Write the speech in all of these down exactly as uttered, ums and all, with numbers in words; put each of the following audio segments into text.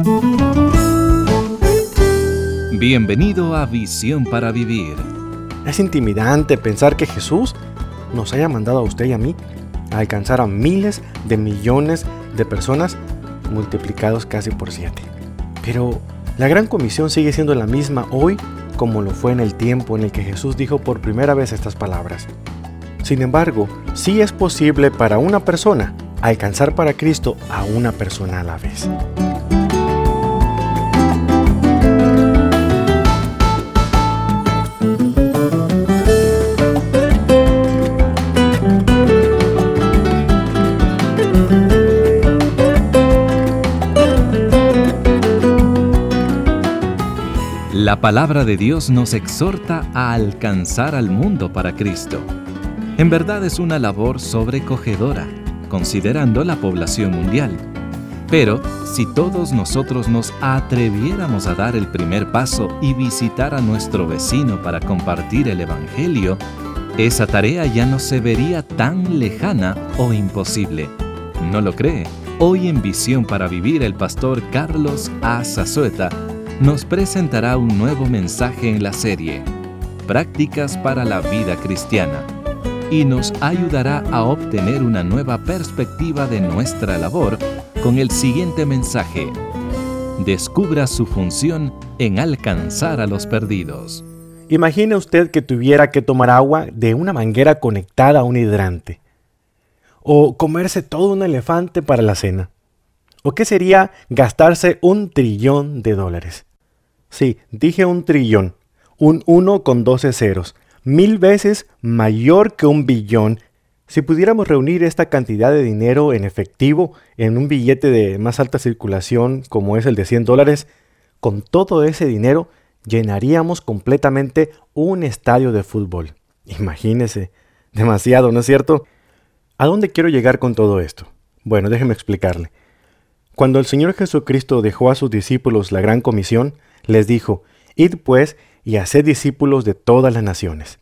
Bienvenido a Visión para Vivir. Es intimidante pensar que Jesús nos haya mandado a usted y a mí a alcanzar a miles de millones de personas multiplicados casi por siete. Pero la gran comisión sigue siendo la misma hoy como lo fue en el tiempo en el que Jesús dijo por primera vez estas palabras. Sin embargo, sí es posible para una persona alcanzar para Cristo a una persona a la vez. La palabra de Dios nos exhorta a alcanzar al mundo para Cristo. En verdad es una labor sobrecogedora, considerando la población mundial. Pero si todos nosotros nos atreviéramos a dar el primer paso y visitar a nuestro vecino para compartir el Evangelio, esa tarea ya no se vería tan lejana o imposible. ¿No lo cree? Hoy en Visión para Vivir, el pastor Carlos A. Zazueta nos presentará un nuevo mensaje en la serie Prácticas para la Vida Cristiana y nos ayudará a obtener una nueva perspectiva de nuestra labor con el siguiente mensaje: descubra su función en alcanzar a los perdidos. Imagine usted que tuviera que tomar agua de una manguera conectada a un hidrante, o comerse todo un elefante para la cena. ¿O qué sería gastarse un trillón de dólares? Sí, dije un trillón, un uno con doce ceros, mil veces mayor que un billón. Si pudiéramos reunir esta cantidad de dinero en efectivo en un billete de más alta circulación como es el de cien dólares, con todo ese dinero llenaríamos completamente un estadio de fútbol. Imagínese, demasiado, ¿no es cierto? ¿A dónde quiero llegar con todo esto? Bueno, déjeme explicarle. Cuando el Señor Jesucristo dejó a sus discípulos la gran comisión, les dijo: id pues y haced discípulos de todas las naciones.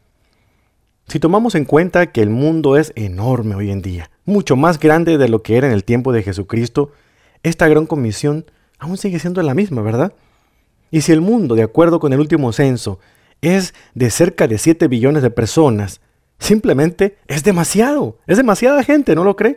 Si tomamos en cuenta que el mundo es enorme hoy en día, mucho más grande de lo que era en el tiempo de Jesucristo, esta gran comisión aún sigue siendo la misma, ¿verdad? Y si el mundo, de acuerdo con el último censo, es de cerca de siete billones de personas, simplemente es demasiado, es demasiada gente, ¿no lo cree?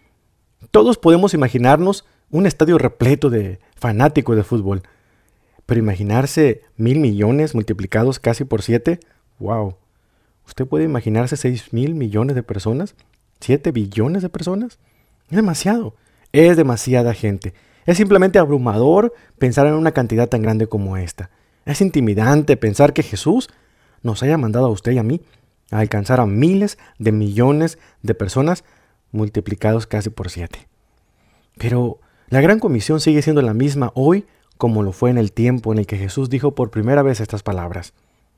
Todos podemos imaginarnos un estadio repleto de fanáticos de fútbol. Pero imaginarse mil millones multiplicados casi por siete, wow. ¿Usted puede imaginarse seis mil millones de personas? ¿Siete billones de personas? Es demasiado. Es demasiada gente. Es simplemente abrumador pensar en una cantidad tan grande como esta. Es intimidante pensar que Jesús nos haya mandado a usted y a mí a alcanzar a miles de millones de personas multiplicados casi por siete. Pero la gran comisión sigue siendo la misma hoy como lo fue en el tiempo en el que Jesús dijo por primera vez estas palabras.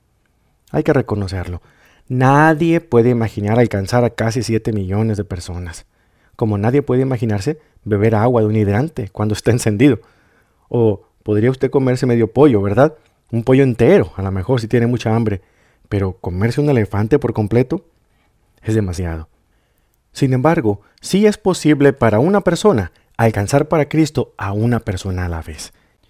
Hay que reconocerlo. Nadie puede imaginar alcanzar a casi siete millones de personas, como nadie puede imaginarse beber agua de un hidrante cuando está encendido. O podría usted comerse medio pollo, ¿verdad? Un pollo entero, a lo mejor si tiene mucha hambre, pero comerse un elefante por completo es demasiado. Sin embargo, sí es posible para una persona alcanzar para Cristo a una persona a la vez.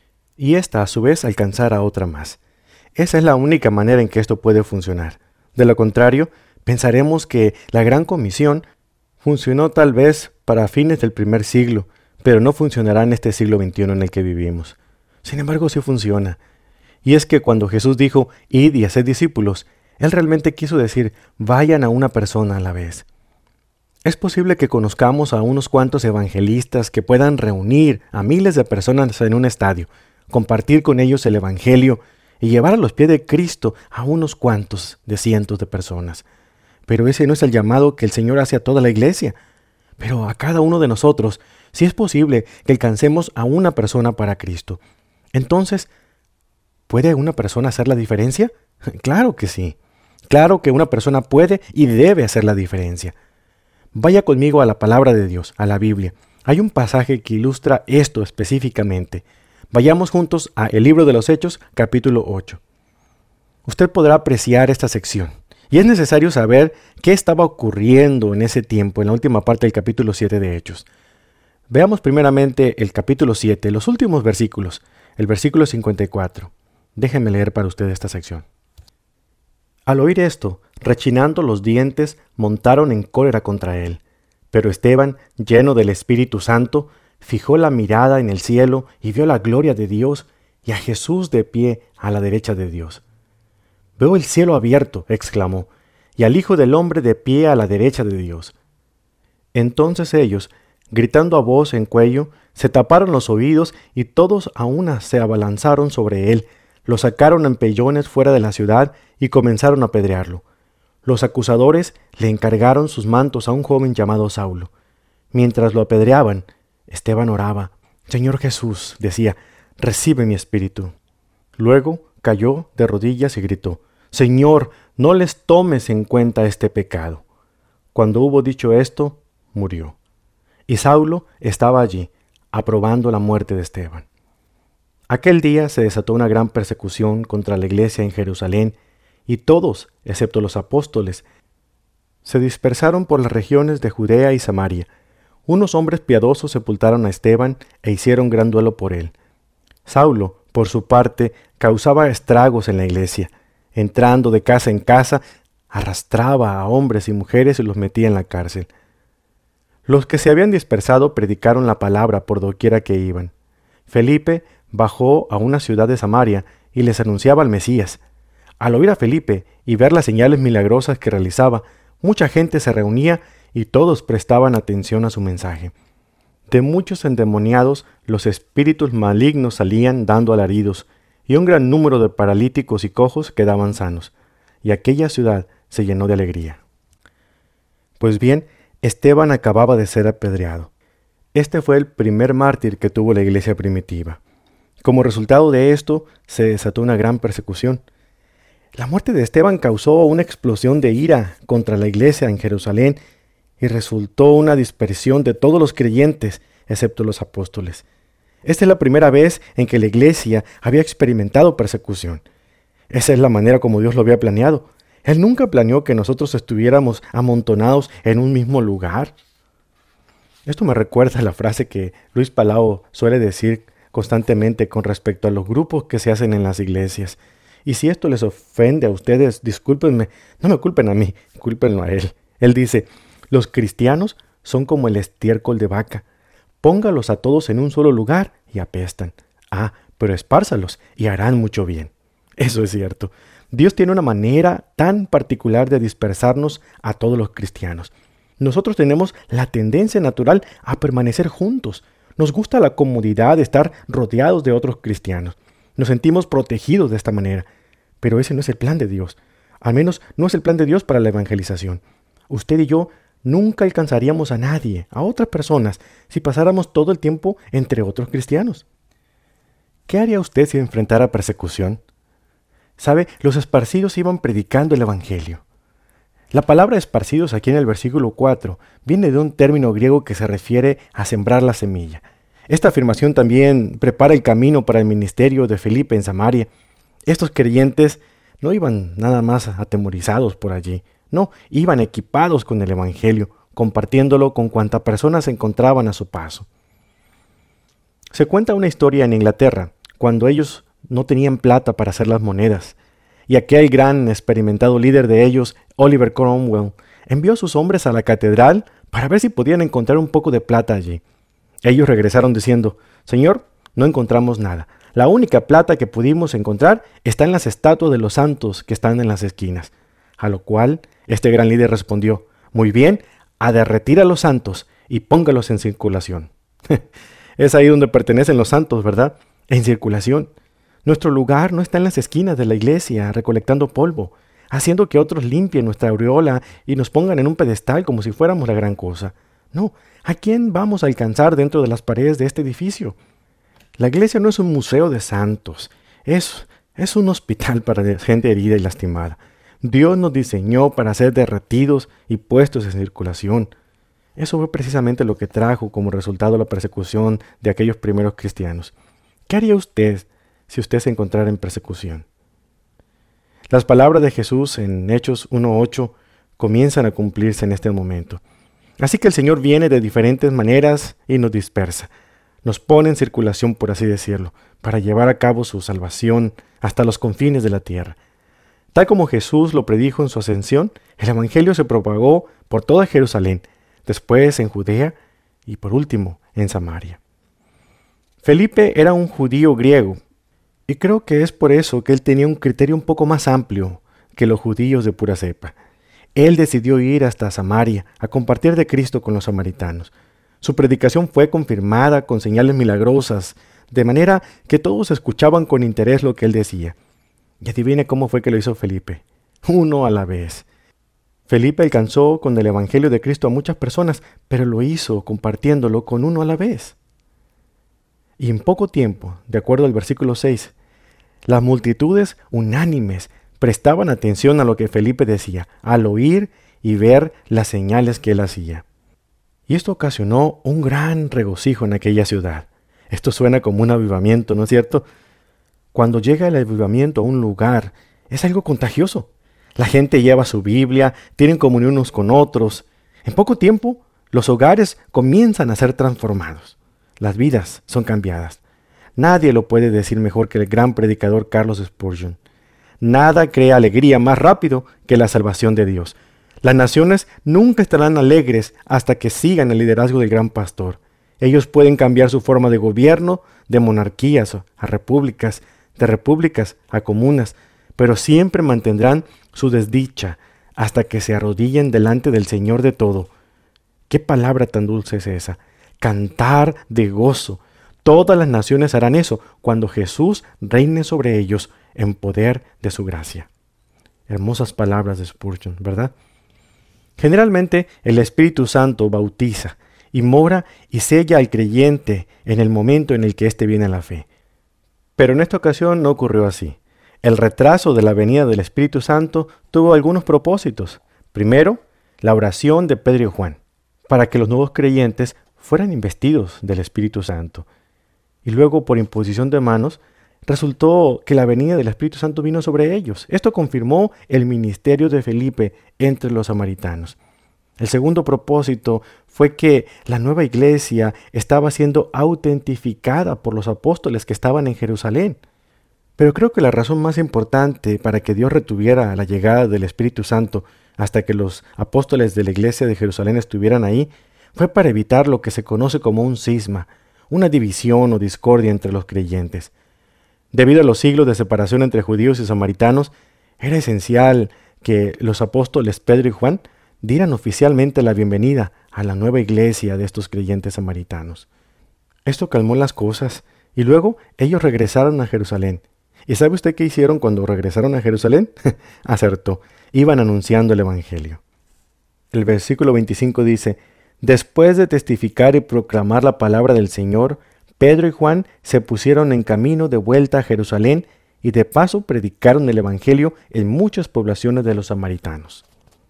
Y esta, a su vez, alcanzar a otra más. Esa es la única manera en que esto puede funcionar. De lo contrario, pensaremos que la gran comisión funcionó tal vez para fines del primer siglo, pero no funcionará en este siglo veintiuno en el que vivimos. Sin embargo, sí funciona. Y es que cuando Jesús dijo, id y haced discípulos, Él realmente quiso decir, vayan a una persona a la vez. Es posible que conozcamos a unos cuantos evangelistas que puedan reunir a miles de personas en un estadio, compartir con ellos el Evangelio y llevar a los pies de Cristo a unos cuantos de cientos de personas. Pero ese no es el llamado que el Señor hace a toda la iglesia. Pero a cada uno de nosotros, sí es posible que alcancemos a una persona para Cristo. Entonces, ¿puede una persona hacer la diferencia? Claro que sí. Claro que una persona puede y debe hacer la diferencia. Vaya conmigo a la palabra de Dios, a la Biblia. Hay un pasaje que ilustra esto específicamente. Vayamos juntos a el libro de los Hechos, capítulo ocho. Usted podrá apreciar esta sección. Y es necesario saber qué estaba ocurriendo en ese tiempo, en la última parte del capítulo siete de Hechos. Veamos primeramente el capítulo siete, los últimos versículos, el versículo cincuenta y cuatro. Déjenme leer para ustedes esta sección. Al oír esto, rechinando los dientes, montaron en cólera contra él. Pero Esteban, lleno del Espíritu Santo, fijó la mirada en el cielo y vio la gloria de Dios y a Jesús de pie a la derecha de Dios. «Veo el cielo abierto», exclamó, «y al Hijo del Hombre de pie a la derecha de Dios». Entonces ellos, gritando a voz en cuello, se taparon los oídos y todos a una se abalanzaron sobre él, lo sacaron en pellones fuera de la ciudad y comenzaron a apedrearlo. Los acusadores le encargaron sus mantos a un joven llamado Saulo. Mientras lo apedreaban, Esteban oraba. «Señor Jesús», decía, «recibe mi espíritu». Luego cayó de rodillas y gritó, «Señor, no les tomes en cuenta este pecado». Cuando hubo dicho esto, murió. Y Saulo estaba allí, aprobando la muerte de Esteban. Aquel día se desató una gran persecución contra la iglesia en Jerusalén, y todos, excepto los apóstoles, se dispersaron por las regiones de Judea y Samaria. Unos hombres piadosos sepultaron a Esteban e hicieron gran duelo por él. Saulo, por su parte, causaba estragos en la iglesia. Entrando de casa en casa, arrastraba a hombres y mujeres y los metía en la cárcel. Los que se habían dispersado predicaron la palabra por doquiera que iban. Felipe bajó a una ciudad de Samaria y les anunciaba al Mesías. Al oír a Felipe y ver las señales milagrosas que realizaba, mucha gente se reunía y todos prestaban atención a su mensaje. De muchos endemoniados los espíritus malignos salían dando alaridos, y un gran número de paralíticos y cojos quedaban sanos, y aquella ciudad se llenó de alegría. Pues bien, Esteban acababa de ser apedreado. Este fue el primer mártir que tuvo la iglesia primitiva. Como resultado de esto, se desató una gran persecución. La muerte de Esteban causó una explosión de ira contra la iglesia en Jerusalén y resultó una dispersión de todos los creyentes, excepto los apóstoles. Esta es la primera vez en que la iglesia había experimentado persecución. Esa es la manera como Dios lo había planeado. Él nunca planeó que nosotros estuviéramos amontonados en un mismo lugar. Esto me recuerda a la frase que Luis Palau suele decir constantemente con respecto a los grupos que se hacen en las iglesias. Y si esto les ofende a ustedes, discúlpenme, no me culpen a mí, cúlpenlo a él. Él dice, los cristianos son como el estiércol de vaca. Póngalos a todos en un solo lugar y apestan. Ah, pero espárzalos y harán mucho bien. Eso es cierto. Dios tiene una manera tan particular de dispersarnos a todos los cristianos. Nosotros tenemos la tendencia natural a permanecer juntos. Nos gusta la comodidad de estar rodeados de otros cristianos. Nos sentimos protegidos de esta manera. Pero ese no es el plan de Dios. Al menos no es el plan de Dios para la evangelización. Usted y yo nunca alcanzaríamos a nadie, a otras personas, si pasáramos todo el tiempo entre otros cristianos. ¿Qué haría usted si enfrentara persecución? ¿Sabe? Los esparcidos iban predicando el evangelio. La palabra esparcidos aquí en el versículo cuatro viene de un término griego que se refiere a sembrar la semilla. Esta afirmación también prepara el camino para el ministerio de Felipe en Samaria. Estos creyentes no iban nada más atemorizados por allí, no, iban equipados con el evangelio, compartiéndolo con cuantas personas se encontraban a su paso. Se cuenta una historia en Inglaterra, cuando ellos no tenían plata para hacer las monedas, y aquel gran experimentado líder de ellos, Oliver Cromwell, envió a sus hombres a la catedral para ver si podían encontrar un poco de plata allí. Ellos regresaron diciendo, «Señor, no encontramos nada. La única plata que pudimos encontrar está en las estatuas de los santos que están en las esquinas». A lo cual este gran líder respondió, «Muy bien, a derretir a los santos y póngalos en circulación». Es ahí donde pertenecen los santos, ¿verdad? En circulación. Nuestro lugar no está en las esquinas de la iglesia recolectando polvo, haciendo que otros limpien nuestra aureola y nos pongan en un pedestal como si fuéramos la gran cosa. No, ¿a quién vamos a alcanzar dentro de las paredes de este edificio? La iglesia no es un museo de santos, es, es un hospital para gente herida y lastimada. Dios nos diseñó para ser derretidos y puestos en circulación. Eso fue precisamente lo que trajo como resultado la persecución de aquellos primeros cristianos. ¿Qué haría usted si usted se encontrara en persecución? Las palabras de Jesús en Hechos uno ocho comienzan a cumplirse en este momento. Así que el Señor viene de diferentes maneras y nos dispersa. Nos pone en circulación, por así decirlo, para llevar a cabo su salvación hasta los confines de la tierra. Tal como Jesús lo predijo en su ascensión, el Evangelio se propagó por toda Jerusalén, después en Judea y por último en Samaria. Felipe era un judío griego, y creo que es por eso que él tenía un criterio un poco más amplio que los judíos de pura cepa. Él decidió ir hasta Samaria a compartir de Cristo con los samaritanos. Su predicación fue confirmada con señales milagrosas, de manera que todos escuchaban con interés lo que él decía. Y adivine cómo fue que lo hizo Felipe. Uno a la vez. Felipe alcanzó con el Evangelio de Cristo a muchas personas, pero lo hizo compartiéndolo con uno a la vez. Y en poco tiempo, de acuerdo al versículo seis, las multitudes unánimes prestaban atención a lo que Felipe decía, al oír y ver las señales que él hacía. Y esto ocasionó un gran regocijo en aquella ciudad. Esto suena como un avivamiento, ¿no es cierto? Cuando llega el avivamiento a un lugar, es algo contagioso. La gente lleva su Biblia, tienen comunión unos con otros. En poco tiempo, los hogares comienzan a ser transformados. Las vidas son cambiadas. Nadie lo puede decir mejor que el gran predicador Carlos Spurgeon. Nada crea alegría más rápido que la salvación de Dios. Las naciones nunca estarán alegres hasta que sigan el liderazgo del gran pastor. Ellos pueden cambiar su forma de gobierno de monarquías a repúblicas, de repúblicas a comunas, pero siempre mantendrán su desdicha hasta que se arrodillen delante del Señor de todo. ¿Qué palabra tan dulce es esa? Cantar de gozo. Todas las naciones harán eso cuando Jesús reine sobre ellos en poder de su gracia. Hermosas palabras de Spurgeon, ¿verdad? Generalmente el Espíritu Santo bautiza y mora y sella al creyente en el momento en el que éste viene a la fe. Pero en esta ocasión no ocurrió así. El retraso de la venida del Espíritu Santo tuvo algunos propósitos. Primero, la oración de Pedro y Juan, para que los nuevos creyentes fueran investidos del Espíritu Santo. Y luego, por imposición de manos, resultó que la venida del Espíritu Santo vino sobre ellos. Esto confirmó el ministerio de Felipe entre los samaritanos. El segundo propósito fue que la nueva iglesia estaba siendo autentificada por los apóstoles que estaban en Jerusalén. Pero creo que la razón más importante para que Dios retuviera la llegada del Espíritu Santo hasta que los apóstoles de la iglesia de Jerusalén estuvieran ahí fue para evitar lo que se conoce como un cisma, una división o discordia entre los creyentes. Debido a los siglos de separación entre judíos y samaritanos, era esencial que los apóstoles Pedro y Juan dieran oficialmente la bienvenida a la nueva iglesia de estos creyentes samaritanos. Esto calmó las cosas y luego ellos regresaron a Jerusalén. ¿Y sabe usted qué hicieron cuando regresaron a Jerusalén? Acertó, iban anunciando el Evangelio. El versículo veinticinco dice: después de testificar y proclamar la palabra del Señor, Pedro y Juan se pusieron en camino de vuelta a Jerusalén y de paso predicaron el Evangelio en muchas poblaciones de los samaritanos.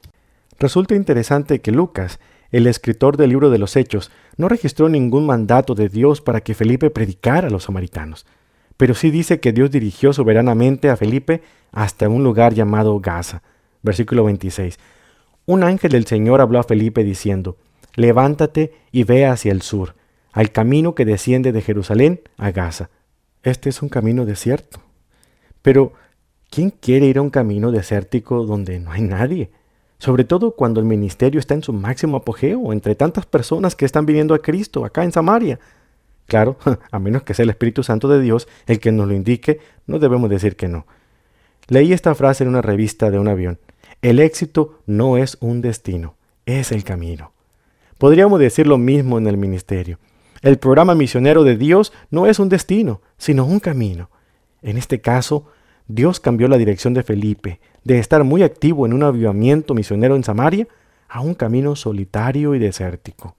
Resulta interesante que Lucas, el escritor del libro de los Hechos, no registró ningún mandato de Dios para que Felipe predicara a los samaritanos, pero sí dice que Dios dirigió soberanamente a Felipe hasta un lugar llamado Gaza. Versículo veintiséis. Un ángel del Señor habló a Felipe diciendo: levántate y ve hacia el sur, al camino que desciende de Jerusalén a Gaza. Este es un camino desierto. Pero, ¿quién quiere ir a un camino desértico donde no hay nadie? Sobre todo cuando el ministerio está en su máximo apogeo, entre tantas personas que están viniendo a Cristo acá en Samaria. Claro, a menos que sea el Espíritu Santo de Dios el que nos lo indique, no debemos decir que no. Leí esta frase en una revista de un avión: el éxito no es un destino, es el camino. Podríamos decir lo mismo en el ministerio. El programa misionero de Dios no es un destino, sino un camino. En este caso, Dios cambió la dirección de Felipe, de estar muy activo en un avivamiento misionero en Samaria, a un camino solitario y desértico.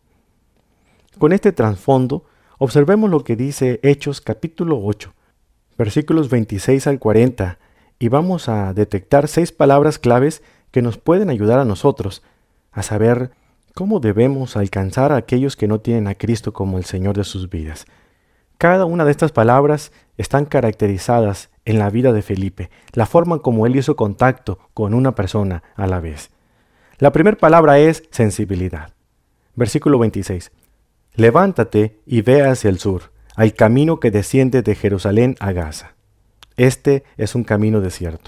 Con este trasfondo, observemos lo que dice Hechos capítulo ocho, versículos veintiséis al cuarenta, y vamos a detectar seis palabras claves que nos pueden ayudar a nosotros a saber cómo debemos alcanzar a aquellos que no tienen a Cristo como el Señor de sus vidas. Cada una de estas palabras están caracterizadas en la vida de Felipe, la forma como él hizo contacto con una persona a la vez. La primera palabra es sensibilidad. Versículo veintiséis. Levántate y ve hacia el sur, al camino que desciende de Jerusalén a Gaza. Este es un camino desierto.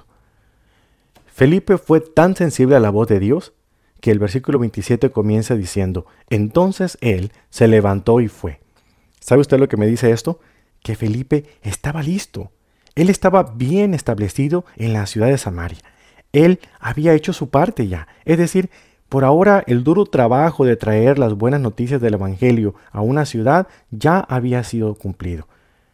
Felipe fue tan sensible a la voz de Dios que el versículo veintisiete comienza diciendo, entonces él se levantó y fue. ¿Sabe usted lo que me dice esto? Que Felipe estaba listo. Él estaba bien establecido en la ciudad de Samaria. Él había hecho su parte ya. Es decir, por ahora el duro trabajo de traer las buenas noticias del Evangelio a una ciudad ya había sido cumplido.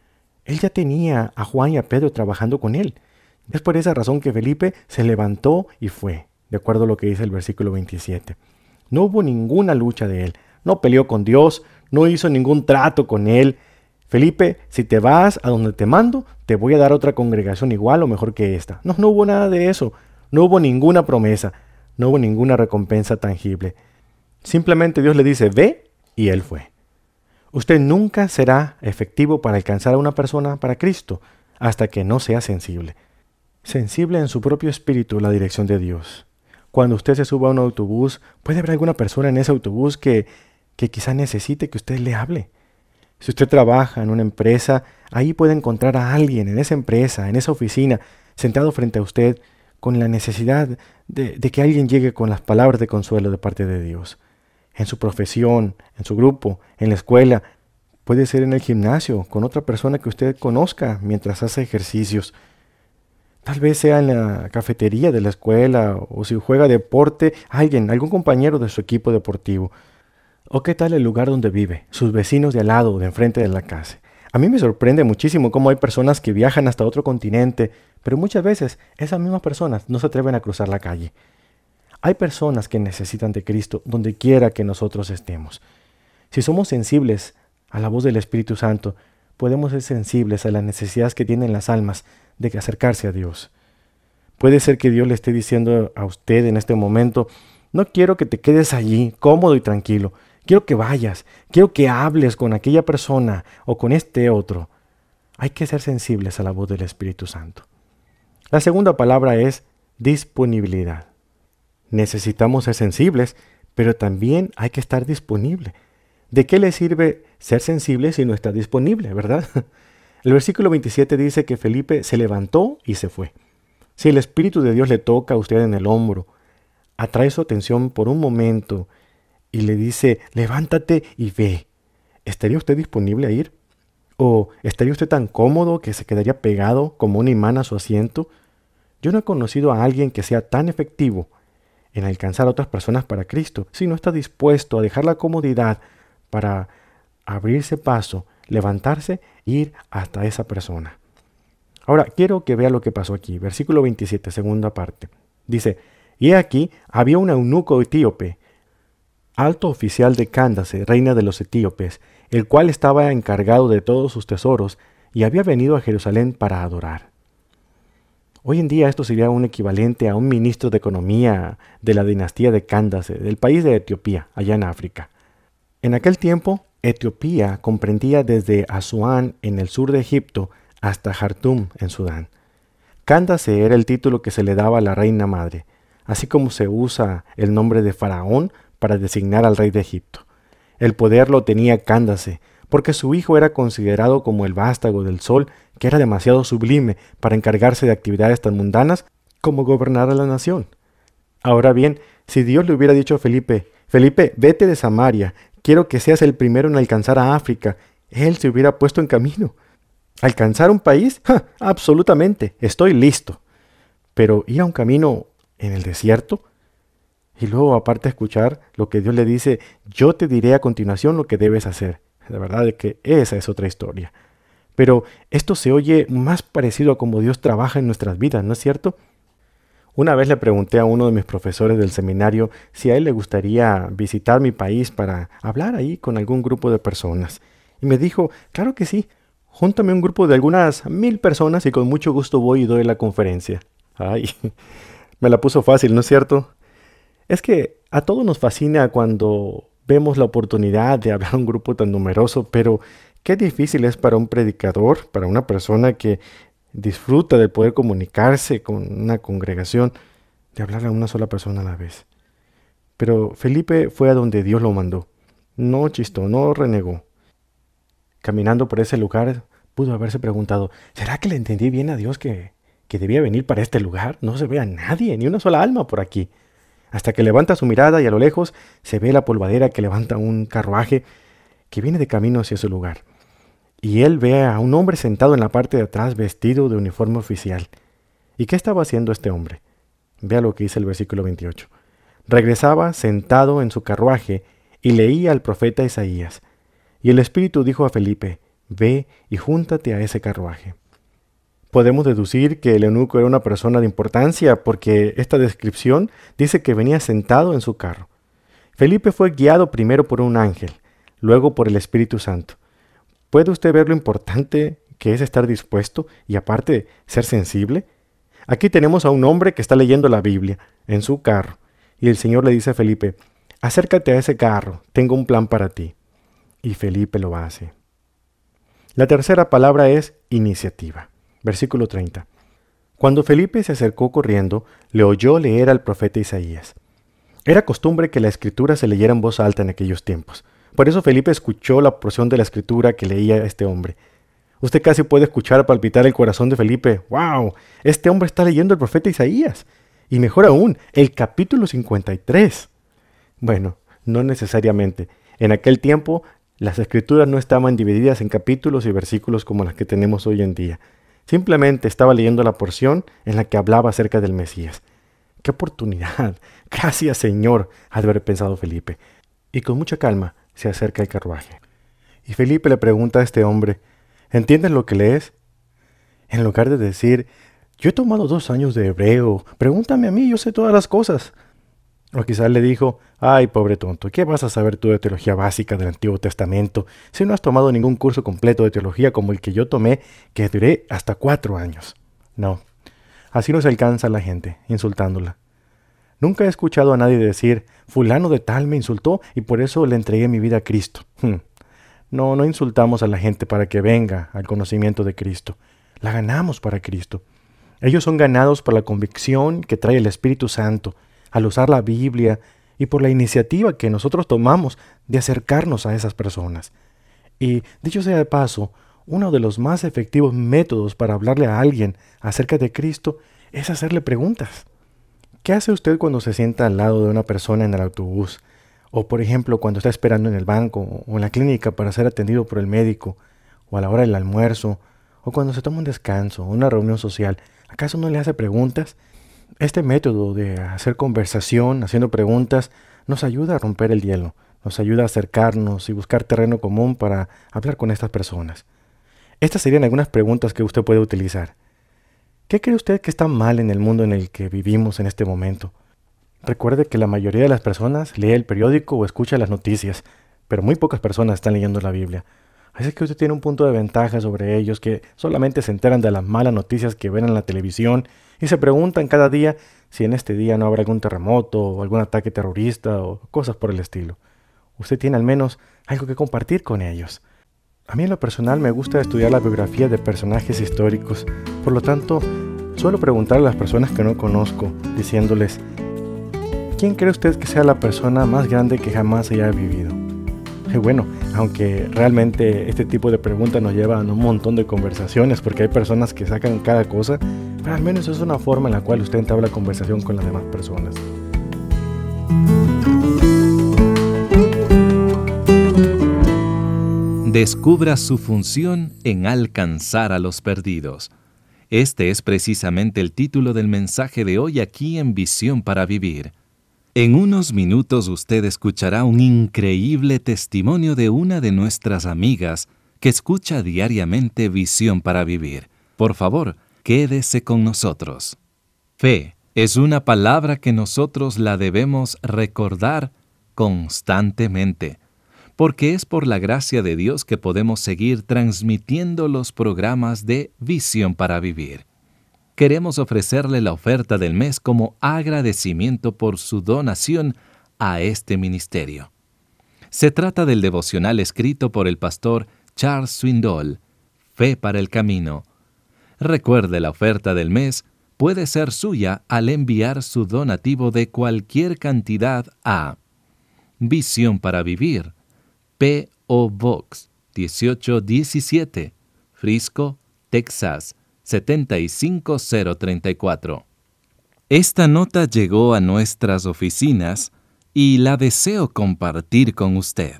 Él ya tenía a Juan y a Pedro trabajando con él. Es por esa razón que Felipe se levantó y fue, de acuerdo a lo que dice el versículo veintisiete. No hubo ninguna lucha de él. No peleó con Dios, no hizo ningún trato con él. Felipe, si te vas a donde te mando, te voy a dar otra congregación igual o mejor que esta. No, no hubo nada de eso. No hubo ninguna promesa. No hubo ninguna recompensa tangible. Simplemente Dios le dice, ve, y él fue. Usted nunca será efectivo para alcanzar a una persona para Cristo hasta que no sea sensible. Sensible en su propio espíritu a la dirección de Dios. Cuando usted se suba a un autobús, puede haber alguna persona en ese autobús que, que quizá necesite que usted le hable. Si usted trabaja en una empresa, ahí puede encontrar a alguien en esa empresa, en esa oficina, sentado frente a usted, con la necesidad de, de que alguien llegue con las palabras de consuelo de parte de Dios. En su profesión, en su grupo, en la escuela, puede ser en el gimnasio, con otra persona que usted conozca mientras hace ejercicios. Tal vez sea en la cafetería de la escuela, o si juega deporte, alguien, algún compañero de su equipo deportivo. ¿O qué tal el lugar donde vive? Sus vecinos de al lado o de enfrente de la casa. A mí me sorprende muchísimo cómo hay personas que viajan hasta otro continente, pero muchas veces esas mismas personas no se atreven a cruzar la calle. Hay personas que necesitan de Cristo donde quiera que nosotros estemos. Si somos sensibles a la voz del Espíritu Santo, podemos ser sensibles a las necesidades que tienen las almas de acercarse a Dios. Puede ser que Dios le esté diciendo a usted en este momento, no quiero que te quedes allí cómodo y tranquilo. Quiero que vayas, quiero que hables con aquella persona o con este otro. Hay que ser sensibles a la voz del Espíritu Santo. La segunda palabra es disponibilidad. Necesitamos ser sensibles, pero también hay que estar disponible. ¿De qué le sirve ser sensible si no está disponible, verdad? El versículo veintisiete dice que Felipe se levantó y se fue. Si el Espíritu de Dios le toca a usted en el hombro, atrae su atención por un momento y le dice, levántate y ve, ¿estaría usted disponible a ir? ¿O estaría usted tan cómodo que se quedaría pegado como un imán a su asiento? Yo no he conocido a alguien que sea tan efectivo en alcanzar a otras personas para Cristo si no está dispuesto a dejar la comodidad para abrirse paso, levantarse e ir hasta esa persona. Ahora, quiero que vea lo que pasó aquí. Versículo veintisiete, segunda parte. Dice, y he aquí, había un eunuco etíope, alto oficial de Cándace, reina de los etíopes, el cual estaba encargado de todos sus tesoros y había venido a Jerusalén para adorar. Hoy en día esto sería un equivalente a un ministro de economía de la dinastía de Cándace, del país de Etiopía, allá en África. En aquel tiempo, Etiopía comprendía desde Asuán en el sur de Egipto hasta Jartum en Sudán. Cándace era el título que se le daba a la reina madre, así como se usa el nombre de Faraón para designar al rey de Egipto. El poder lo tenía Cándace, porque su hijo era considerado como el vástago del sol, que era demasiado sublime para encargarse de actividades tan mundanas como gobernar a la nación. Ahora bien, si Dios le hubiera dicho a Felipe, Felipe, vete de Samaria, quiero que seas el primero en alcanzar a África, él se hubiera puesto en camino. ¿Alcanzar un país? ¡Ja! Absolutamente, estoy listo. Pero ir a un camino en el desierto, y luego aparte escuchar lo que Dios le dice, yo te diré a continuación lo que debes hacer. La verdad es que esa es otra historia. Pero esto se oye más parecido a cómo Dios trabaja en nuestras vidas, ¿no es cierto? Una vez le pregunté a uno de mis profesores del seminario si a él le gustaría visitar mi país para hablar ahí con algún grupo de personas. Y me dijo, claro que sí, júntame un grupo de algunas mil personas y con mucho gusto voy y doy la conferencia. Ay, me la puso fácil, ¿no es cierto? Es que a todos nos fascina cuando vemos la oportunidad de hablar a un grupo tan numeroso, pero qué difícil es para un predicador, para una persona que disfruta de poder comunicarse con una congregación, de hablar a una sola persona a la vez. Pero Felipe fue a donde Dios lo mandó. No chistó, no renegó. Caminando por ese lugar, pudo haberse preguntado, ¿será que le entendí bien a Dios que, que debía venir para este lugar? No se ve a nadie, ni una sola alma por aquí. Hasta que levanta su mirada y a lo lejos se ve la polvadera que levanta un carruaje que viene de camino hacia su lugar. Y él ve a un hombre sentado en la parte de atrás vestido de uniforme oficial. ¿Y qué estaba haciendo este hombre? Vea lo que dice el versículo veintiocho. Regresaba sentado en su carruaje y leía al profeta Isaías. Y el Espíritu dijo a Felipe, ve y júntate a ese carruaje. Podemos deducir que el eunuco era una persona de importancia porque esta descripción dice que venía sentado en su carro. Felipe fue guiado primero por un ángel, luego por el Espíritu Santo. ¿Puede usted ver lo importante que es estar dispuesto y aparte ser sensible? Aquí tenemos a un hombre que está leyendo la Biblia en su carro y el Señor le dice a Felipe, acércate a ese carro, tengo un plan para ti. Y Felipe lo hace. La tercera palabra es iniciativa. Versículo treinta. Cuando Felipe se acercó corriendo, le oyó leer al profeta Isaías. Era costumbre que la escritura se leyera en voz alta en aquellos tiempos. Por eso Felipe escuchó la porción de la escritura que leía este hombre. Usted casi puede escuchar palpitar el corazón de Felipe. ¡Wow! Este hombre está leyendo el profeta Isaías. Y mejor aún, el capítulo cincuenta y tres. Bueno, no necesariamente. En aquel tiempo, las escrituras no estaban divididas en capítulos y versículos como las que tenemos hoy en día. Simplemente estaba leyendo la porción en la que hablaba acerca del Mesías. ¡Qué oportunidad! Gracias, Señor, ha de haber pensado Felipe. Y con mucha calma se acerca al carruaje. Y Felipe le pregunta a este hombre, ¿entiendes lo que lees? En lugar de decir, yo he tomado dos años de hebreo, pregúntame a mí, yo sé todas las cosas. O quizás le dijo, ay, pobre tonto, ¿qué vas a saber tú de teología básica del Antiguo Testamento si no has tomado ningún curso completo de teología como el que yo tomé, que duré hasta cuatro años? No, así no se alcanza a la gente, insultándola. Nunca he escuchado a nadie decir, fulano de tal me insultó y por eso le entregué mi vida a Cristo. Hmm. No, no insultamos a la gente para que venga al conocimiento de Cristo. La ganamos para Cristo. Ellos son ganados por la convicción que trae el Espíritu Santo, al usar la Biblia y por la iniciativa que nosotros tomamos de acercarnos a esas personas. Y, dicho sea de paso, uno de los más efectivos métodos para hablarle a alguien acerca de Cristo es hacerle preguntas. ¿Qué hace usted cuando se sienta al lado de una persona en el autobús? O, por ejemplo, cuando está esperando en el banco o en la clínica para ser atendido por el médico, o a la hora del almuerzo, o cuando se toma un descanso o una reunión social. ¿Acaso no le hace preguntas? Este método de hacer conversación, haciendo preguntas, nos ayuda a romper el hielo, nos ayuda a acercarnos y buscar terreno común para hablar con estas personas. Estas serían algunas preguntas que usted puede utilizar. ¿Qué cree usted que está mal en el mundo en el que vivimos en este momento? Recuerde que la mayoría de las personas lee el periódico o escucha las noticias, pero muy pocas personas están leyendo la Biblia. Así que usted tiene un punto de ventaja sobre ellos que solamente se enteran de las malas noticias que ven en la televisión y se preguntan cada día si en este día no habrá algún terremoto o algún ataque terrorista o cosas por el estilo. Usted tiene al menos algo que compartir con ellos. A mí en lo personal me gusta estudiar la biografía de personajes históricos, por lo tanto, suelo preguntar a las personas que no conozco, diciéndoles, ¿quién cree usted que sea la persona más grande que jamás haya vivido? Y bueno, aunque realmente este tipo de preguntas nos llevan a un montón de conversaciones, porque hay personas que sacan cada cosa, pero al menos es una forma en la cual usted entabla conversación con las demás personas. Descubra su función en alcanzar a los perdidos. Este es precisamente el título del mensaje de hoy aquí en Visión para Vivir. En unos minutos usted escuchará un increíble testimonio de una de nuestras amigas que escucha diariamente Visión para Vivir. Por favor, quédese con nosotros. Fe es una palabra que nosotros la debemos recordar constantemente, porque es por la gracia de Dios que podemos seguir transmitiendo los programas de Visión para Vivir. Queremos ofrecerle la oferta del mes como agradecimiento por su donación a este ministerio. Se trata del devocional escrito por el pastor Charles Swindoll, Fe para el Camino. Recuerde, la oferta del mes puede ser suya al enviar su donativo de cualquier cantidad a Visión para Vivir, P O Box dieciocho diecisiete, Frisco, Texas setenta y cinco cero treinta y cuatro. Esta nota llegó a nuestras oficinas y la deseo compartir con usted.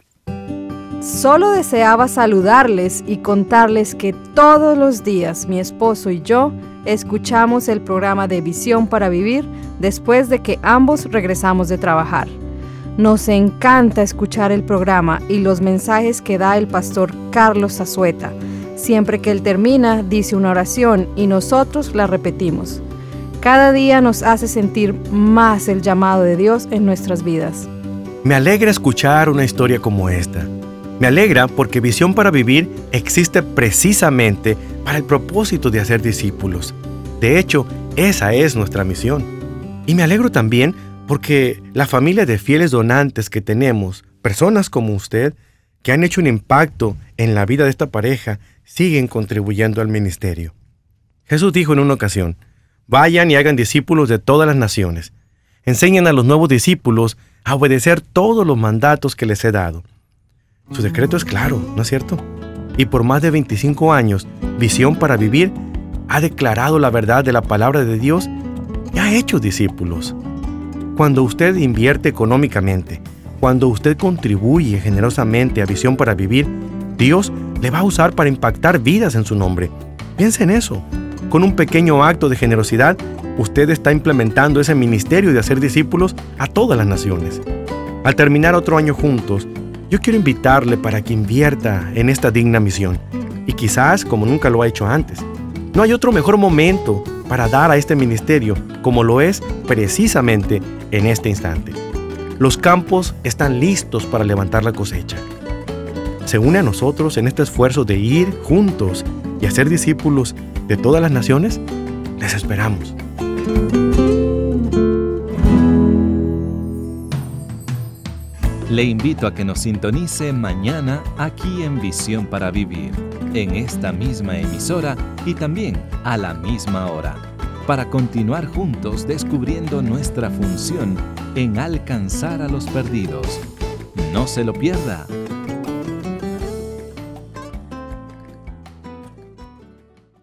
Solo deseaba saludarles y contarles que todos los días mi esposo y yo escuchamos el programa de Visión para Vivir después de que ambos regresamos de trabajar. Nos encanta escuchar el programa y los mensajes que da el pastor Carlos Zazueta. Siempre que él termina, dice una oración y nosotros la repetimos. Cada día nos hace sentir más el llamado de Dios en nuestras vidas. Me alegra escuchar una historia como esta. Me alegra porque Visión para Vivir existe precisamente para el propósito de hacer discípulos. De hecho, esa es nuestra misión. Y me alegro también porque la familia de fieles donantes que tenemos, personas como usted, que han hecho un impacto en la vida de esta pareja, siguen contribuyendo al ministerio. Jesús dijo en una ocasión: vayan y hagan discípulos de todas las naciones. Enseñen a los nuevos discípulos a obedecer todos los mandatos que les he dado. Su decreto es claro, ¿no es cierto? Y por más de veinticinco años, Visión para Vivir ha declarado la verdad de la palabra de Dios y ha hecho discípulos. Cuando usted invierte económicamente, cuando usted contribuye generosamente a Visión para Vivir, Dios le va a usar para impactar vidas en su nombre. Piense en eso. Con un pequeño acto de generosidad, usted está implementando ese ministerio de hacer discípulos a todas las naciones. Al terminar otro año juntos, yo quiero invitarle para que invierta en esta digna misión, y quizás como nunca lo ha hecho antes. No hay otro mejor momento para dar a este ministerio como lo es precisamente en este instante. Los campos están listos para levantar la cosecha. ¿Se une a nosotros en este esfuerzo de ir juntos y hacer discípulos de todas las naciones? Les esperamos. Le invito a que nos sintonice mañana aquí en Visión para Vivir, en esta misma emisora y también a la misma hora, para continuar juntos descubriendo nuestra función en alcanzar a los perdidos. No se lo pierda.